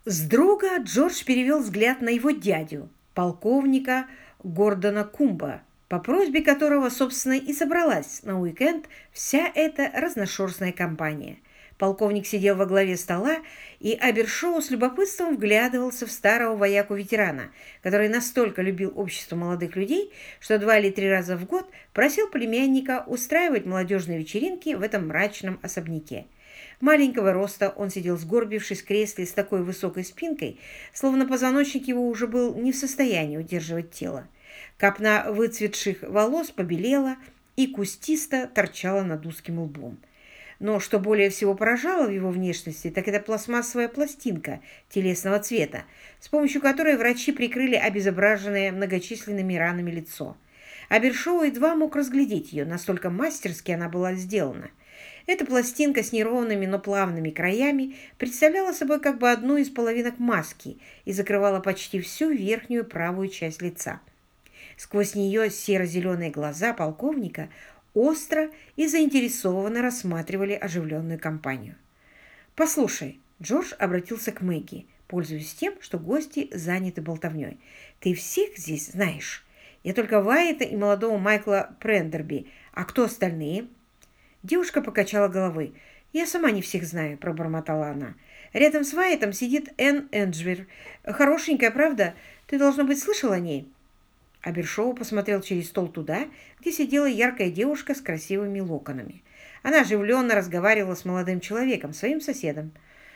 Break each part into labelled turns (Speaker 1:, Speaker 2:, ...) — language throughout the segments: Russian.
Speaker 1: С друга Джордж перевел взгляд на его дядю, полковника Гордона Кумба, по просьбе которого, собственно, и собралась на уикенд вся эта разношерстная компания. Полковник сидел во главе стола, и Абершоу с любопытством вглядывался в старого вояку-ветерана, который настолько любил общество молодых людей, что 2 или 3 раза в год просил племянника устраивать молодежные вечеринки в этом мрачном особняке. Маленького роста он сидел сгорбившись в кресле с такой высокой спинкой, словно позвоночник его уже был не в состоянии удерживать тело. Копна выцветших волос побелела и кустисто торчала над узким лбом. Но что более всего поражало в его внешности, так это пластмассовая пластинка телесного цвета, с помощью которой врачи прикрыли обезображенное многочисленными ранами лицо. Абершоу едва мог разглядеть ее, настолько мастерски она была сделана. Эта пластинка с неровными, но плавными краями представляла собой как бы одну из половинок маски и закрывала почти всю верхнюю правую часть лица. Сквозь нее серо-зеленые глаза полковника остро и заинтересованно рассматривали оживленную компанию. «Послушай», — Джордж обратился к Мэгги, пользуясь тем, что гости заняты болтовней. «Ты всех здесь знаешь? Я только Вайета и молодого Майкла Прендерби. А кто остальные?» Девушка покачала головой. «Я сама не всех знаю», — пробормотала она. «Рядом с Вайтом сидит Энн Энджвер. Хорошенькая, правда? Ты, должно быть, слышал о ней?» Абершоу посмотрел через стол туда, где сидела яркая девушка с красивыми локонами. Она оживленно разговаривала с молодым человеком, своим соседом.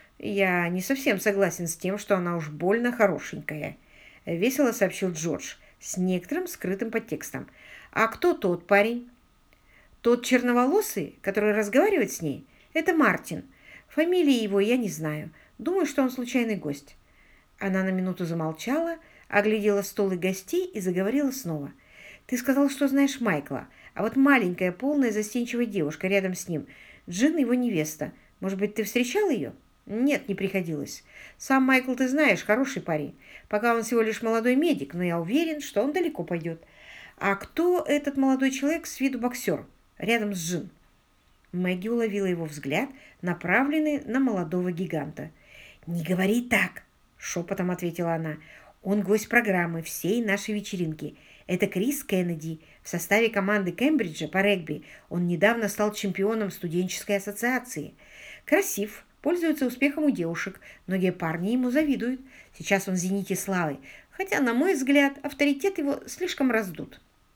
Speaker 1: «Я не совсем согласен с тем, что она уж больно хорошенькая», — весело сообщил Джордж с некоторым скрытым подтекстом. «А кто тот парень?» «Тот черноволосый, который разговаривает с ней, это Мартин. Фамилии его я не знаю. Думаю, что он случайный гость». Она на минуту замолчала, оглядела стол и гостей и заговорила снова. «Ты сказал, что знаешь Майкла, а вот маленькая, полная, застенчивая девушка рядом с ним, Джин его невеста. Может быть, ты встречал ее?» «Нет, не приходилось. Сам Майкл, ты знаешь, хороший парень. Пока он всего лишь молодой медик, но я уверен, что он далеко пойдет. А кто этот молодой человек с виду боксер рядом с Джин?» Мэгги уловила его взгляд, направленный на молодого гиганта. «Не говори так!» — шепотом ответила она. «Он гость программы всей нашей вечеринки. Это Крис Кеннеди в составе команды Кембриджа по регби. Он недавно стал чемпионом студенческой ассоциации. Красив, пользуется успехом у девушек. Многие парни ему завидуют. Сейчас он в зените славы, хотя, на мой взгляд, авторитет его слишком раздут».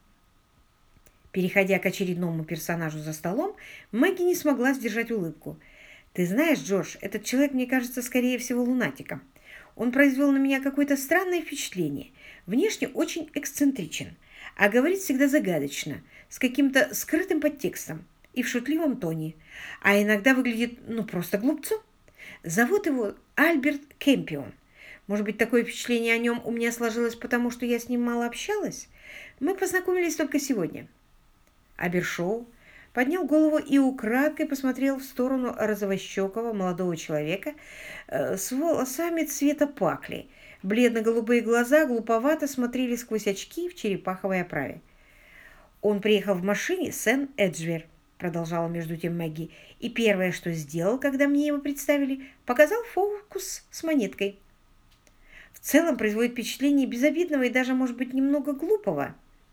Speaker 1: Переходя к очередному персонажу за столом, Мэгги не смогла сдержать улыбку. «Ты знаешь, Джордж, этот человек мне кажется, скорее всего, лунатиком. Он произвел на меня какое-то странное впечатление. Внешне очень эксцентричен, а говорит всегда загадочно, с каким-то скрытым подтекстом и в шутливом тоне, а иногда выглядит, просто глупцом. Зовут его Альберт Кэмпион. Может быть, такое впечатление о нем у меня сложилось, потому что я с ним мало общалась? Мы познакомились только сегодня». Абершоу поднял голову и украдкой посмотрел в сторону розовощекого молодого человека с волосами цвета пакли. Бледно-голубые глаза глуповато смотрели сквозь очки в черепаховой оправе. «Он приехал в машине с Энн Эджвер», — продолжала между тем Мэгги, «и первое, что сделал, когда мне его представили, показал фокус с монеткой. В целом производит впечатление безобидного и даже, может быть, немного глупого».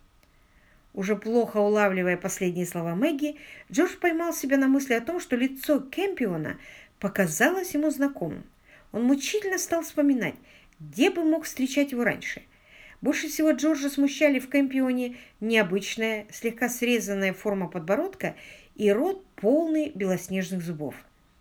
Speaker 1: Уже плохо улавливая последние слова Мэгги, Джордж поймал себя на мысли о том, что лицо Кэмпиона показалось ему знакомым. Он мучительно стал вспоминать, где бы мог встречать его раньше. Больше всего Джорджа смущали в Кэмпионе необычная, слегка срезанная форма подбородка и рот, полный белоснежных зубов.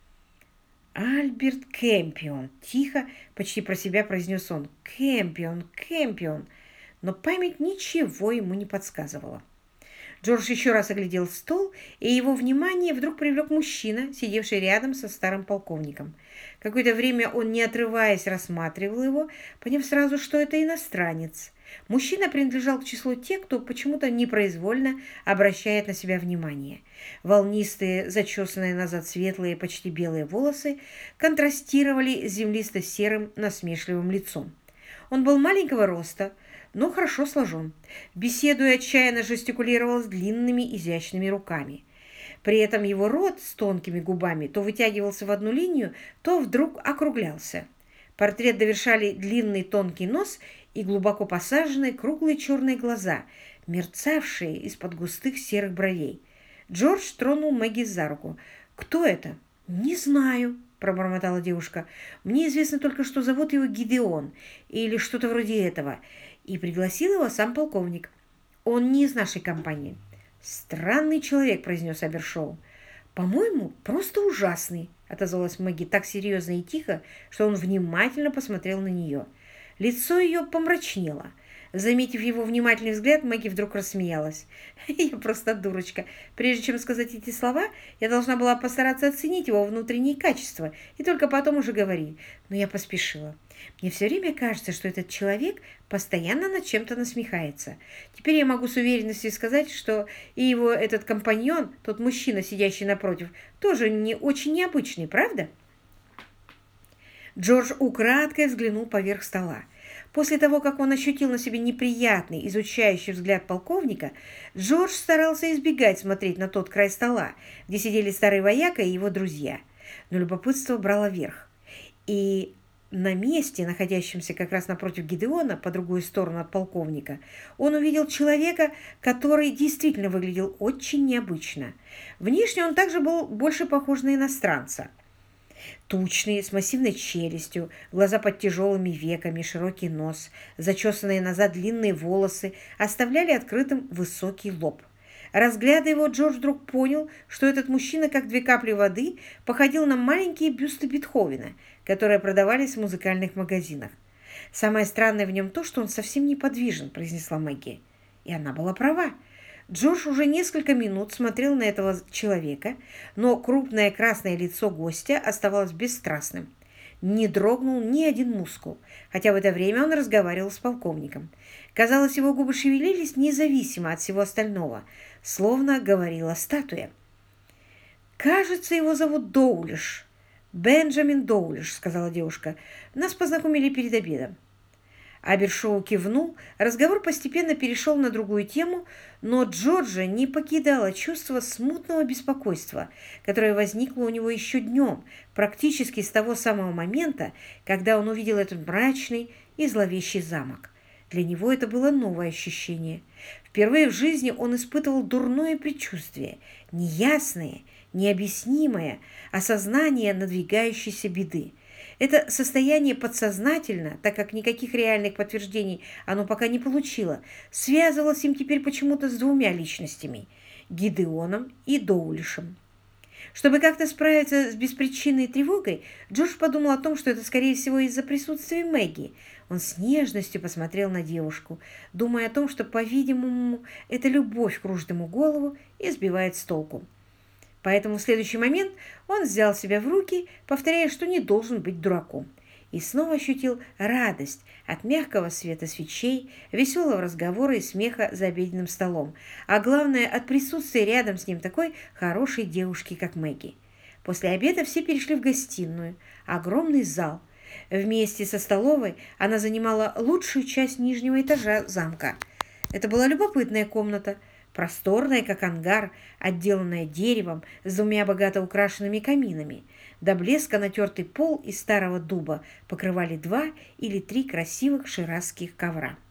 Speaker 1: «Альберт Кэмпион!» – тихо, почти про себя произнес он. «Кэмпион, Кэмпион!» Но память ничего ему не подсказывала. Джордж еще раз оглядел стол, и его внимание вдруг привлек мужчина, сидевший рядом со старым полковником. Какое-то время он, не отрываясь, рассматривал его, поняв сразу, что это иностранец. Мужчина принадлежал к числу тех, кто почему-то непроизвольно обращает на себя внимание. Волнистые, зачесанные назад светлые, почти белые волосы контрастировали с землисто-серым насмешливым лицом. Он был маленького роста, но хорошо сложен. Беседуя, отчаянно жестикулировал с длинными изящными руками. При этом его рот с тонкими губами то вытягивался в одну линию, то вдруг округлялся. Портрет довершали длинный тонкий нос и глубоко посаженные круглые черные глаза, мерцавшие из-под густых серых бровей. Джордж тронул Мэгги за руку. «Кто это?» «Не знаю», – пробормотала девушка. «Мне известно только, что зовут его Гидеон или что-то вроде этого, и пригласил его сам полковник. Он не из нашей компании». «Странный человек», – произнес Абершоу. «По-моему, просто ужасный», – отозвалась Мэгги так серьезно и тихо, что он внимательно посмотрел на нее. Лицо ее помрачнело. Заметив его внимательный взгляд, Мэгги вдруг рассмеялась. «Я просто дурочка. Прежде чем сказать эти слова, я должна была постараться оценить его внутренние качества и только потом уже говорить. Но я поспешила. Мне все время кажется, что этот человек постоянно над чем-то насмехается. Теперь я могу с уверенностью сказать, что и его этот компаньон, тот мужчина, сидящий напротив, тоже не очень необычный, правда?» Джордж украдкой взглянул поверх стола. После того, как он ощутил на себе неприятный, изучающий взгляд полковника, Джордж старался избегать смотреть на тот край стола, где сидели старый вояка и его друзья. Но любопытство брало верх. И на месте, находящемся как раз напротив Гидеона, по другую сторону от полковника, он увидел человека, который действительно выглядел очень необычно. Внешне он также был больше похож на иностранца. Тучный, с массивной челюстью, глаза под тяжелыми веками, широкий нос, зачесанные назад длинные волосы оставляли открытым высокий лоб. Разглядывая его, Джордж вдруг понял, что этот мужчина, как две капли воды, походил на маленькие бюсты Бетховена, которые продавались в музыкальных магазинах. «Самое странное в нем то, что он совсем неподвижен», – произнесла Мэгги. И она была права. Джордж уже несколько минут смотрел на этого человека, но крупное красное лицо гостя оставалось бесстрастным. Не дрогнул ни один мускул, хотя в это время он разговаривал с полковником. Казалось, его губы шевелились независимо от всего остального, словно говорила статуя. «Кажется, его зовут Доулиш. Бенджамин Доулиш», — сказала девушка. «Нас познакомили перед обедом». Абершоу кивнул, разговор постепенно перешел на другую тему, но Джорджа не покидало чувство смутного беспокойства, которое возникло у него еще днем, практически с того самого момента, когда он увидел этот мрачный и зловещий замок. Для него это было новое ощущение. Впервые в жизни он испытывал дурное предчувствие, неясное, необъяснимое осознание надвигающейся беды. Это состояние подсознательно, так как никаких реальных подтверждений оно пока не получило, связывалось им теперь почему-то с двумя личностями – Гидеоном и Доулишем. Чтобы как-то справиться с беспричинной тревогой, Джордж подумал о том, что это, скорее всего, из-за присутствия Мэгги. Он с нежностью посмотрел на девушку, думая о том, что, по-видимому, эта любовь кружит ему голову и сбивает с толку. Поэтому в следующий момент он взял себя в руки, повторяя, что не должен быть дураком, и снова ощутил радость от мягкого света свечей, веселого разговора и смеха за обеденным столом, а главное, от присутствия рядом с ним такой хорошей девушки, как Мэгги. После обеда все перешли в гостиную, огромный зал. Вместе со столовой она занимала лучшую часть нижнего этажа замка. Это была любопытная комната, просторная, как ангар, отделанная деревом с двумя богато украшенными каминами. До блеска натертый пол из старого дуба покрывали 2 или 3 красивых ширазских ковра.